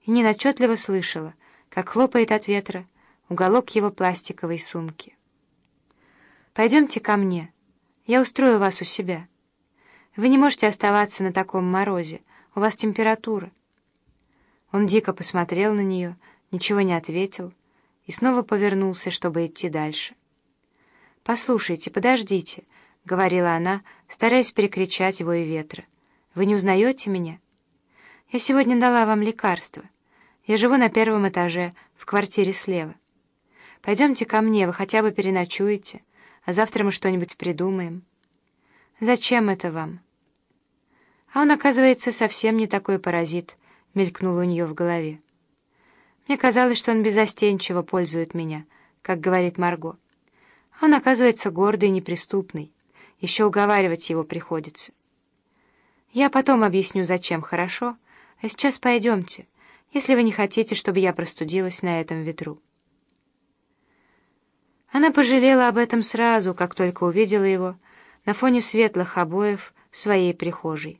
и Нина отчетливо слышала, как хлопает от ветра уголок его пластиковой сумки. «Пойдемте ко мне, я устрою вас у себя. Вы не можете оставаться на таком морозе, у вас температура». Он дико посмотрел на нее, ничего не ответил и снова повернулся, чтобы идти дальше. «Послушайте, подождите», — говорила она, стараясь перекричать его и ветра. «Вы не узнаете меня? Я сегодня дала вам лекарство. Я живу на 1-м этаже, в квартире слева. Пойдемте ко мне, вы хотя бы переночуете, а завтра мы что-нибудь придумаем». «Зачем это вам?» «А он, оказывается, совсем не такой паразит», — мелькнуло у нее в голове. «Мне казалось, что он беззастенчиво пользует меня, как говорит Марго. А он, оказывается, гордый и неприступный. Еще уговаривать его приходится. Я потом объясню, зачем, хорошо? А сейчас пойдемте, если вы не хотите, чтобы я простудилась на этом ветру». Она пожалела об этом сразу, как только увидела его на фоне светлых обоев своей прихожей.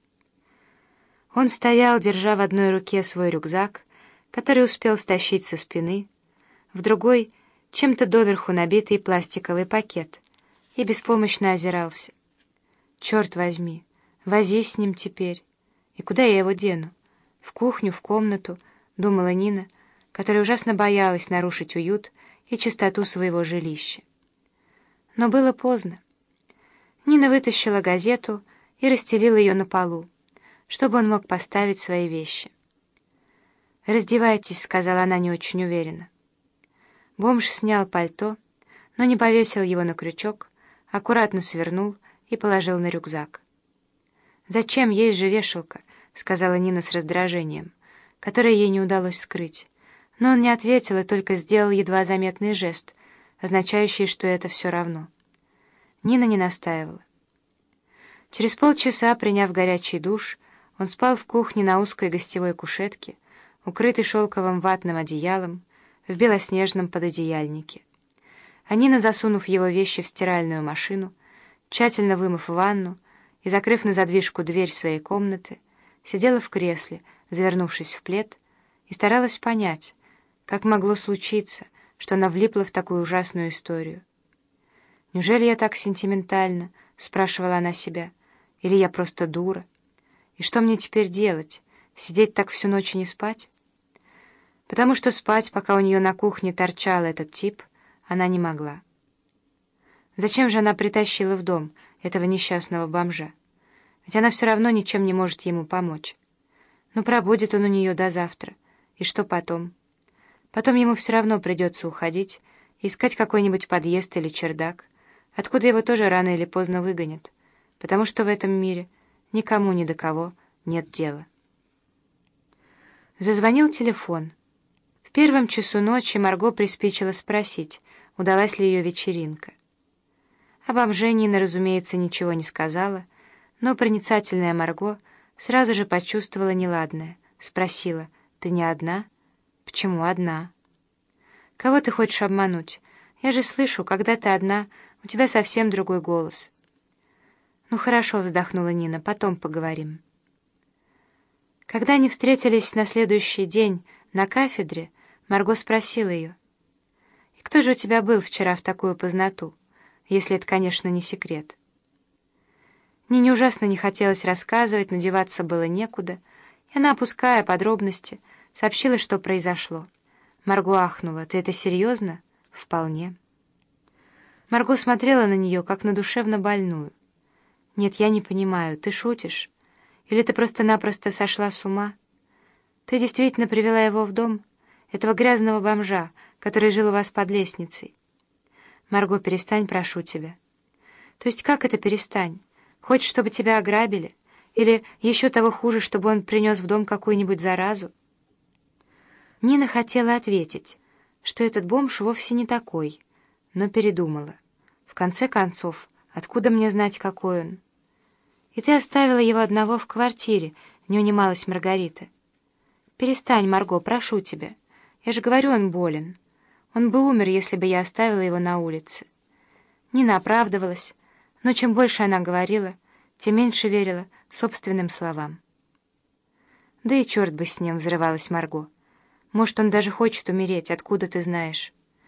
Он стоял, держа в одной руке свой рюкзак, который успел стащить со спины, в другой — чем-то доверху набитый пластиковый пакет, и беспомощно озирался. «Черт возьми, возись с ним теперь. И куда я его дену? В кухню, в комнату?» — думала Нина, которая ужасно боялась нарушить уют и чистоту своего жилища. Но было поздно. Нина вытащила газету и расстелила ее на полу, чтобы он мог поставить свои вещи. «Раздевайтесь», — сказала она не очень уверенно. Бомж снял пальто, но не повесил его на крючок, аккуратно свернул и положил на рюкзак. «Зачем, есть же вешалка», — сказала Нина с раздражением, которое ей не удалось скрыть. Но он не ответил и только сделал едва заметный жест, означающий, что это все равно. Нина не настаивала. Через полчаса, приняв горячий душ, он спал в кухне на узкой гостевой кушетке, укрытый шелковым ватным одеялом, в белоснежном пододеяльнике. А Нина, засунув его вещи в стиральную машину, тщательно вымыв ванну и закрыв на задвижку дверь своей комнаты, сидела в кресле, завернувшись в плед, и старалась понять, как могло случиться, что она влипла в такую ужасную историю. «Неужели я так сентиментальна?» — спрашивала она себя. «Или я просто дура? И что мне теперь делать? Сидеть так всю ночь и не спать?» Потому что спать, пока у нее на кухне торчал этот тип, она не могла. Зачем же она притащила в дом этого несчастного бомжа? Ведь она все равно ничем не может ему помочь. Но пробудет он у нее до завтра. И что потом? Потом ему все равно придется уходить, искать какой-нибудь подъезд или чердак, откуда его тоже рано или поздно выгонят, потому что в этом мире никому ни до кого нет дела. Зазвонил телефон. В 1 часу ночи Марго приспичила спросить, удалась ли ее вечеринка. Об бомже Нина, разумеется, ничего не сказала, но проницательная Марго сразу же почувствовала неладное, спросила: «Ты не одна?» «Почему одна?» «Кого ты хочешь обмануть? Я же слышу, когда ты одна, у тебя совсем другой голос». «Ну хорошо», — вздохнула Нина, — «потом поговорим». Когда они встретились на следующий день на кафедре, Марго спросила ее: «И кто же у тебя был вчера в такую поздноту, если это, конечно, не секрет?» Нине ужасно не хотелось рассказывать, но деваться было некуда, и она, опуская подробности, сообщила, что произошло. Марго ахнула. «Ты это серьезно?» «Вполне». Марго смотрела на нее, как на душевно больную. «Нет, я не понимаю, ты шутишь? Или ты просто-напросто сошла с ума? Ты действительно привела его в дом? Этого грязного бомжа, который жил у вас под лестницей?» «Марго, перестань, прошу тебя». «То есть как это перестань? Хочешь, чтобы тебя ограбили? Или еще того хуже, чтобы он принес в дом какую-нибудь заразу?» Нина хотела ответить, что этот бомж вовсе не такой, но передумала. В конце концов, откуда мне знать, какой он? «И ты оставила его одного в квартире», — не унималась Маргарита. «Перестань, Марго, прошу тебя. Я же говорю, он болен. Он бы умер, если бы я оставила его на улице». Нина оправдывалась, но чем больше она говорила, тем меньше верила собственным словам. «Да и черт бы с ним», — взрывалась Марго. Может, он даже хочет умереть, откуда ты знаешь?»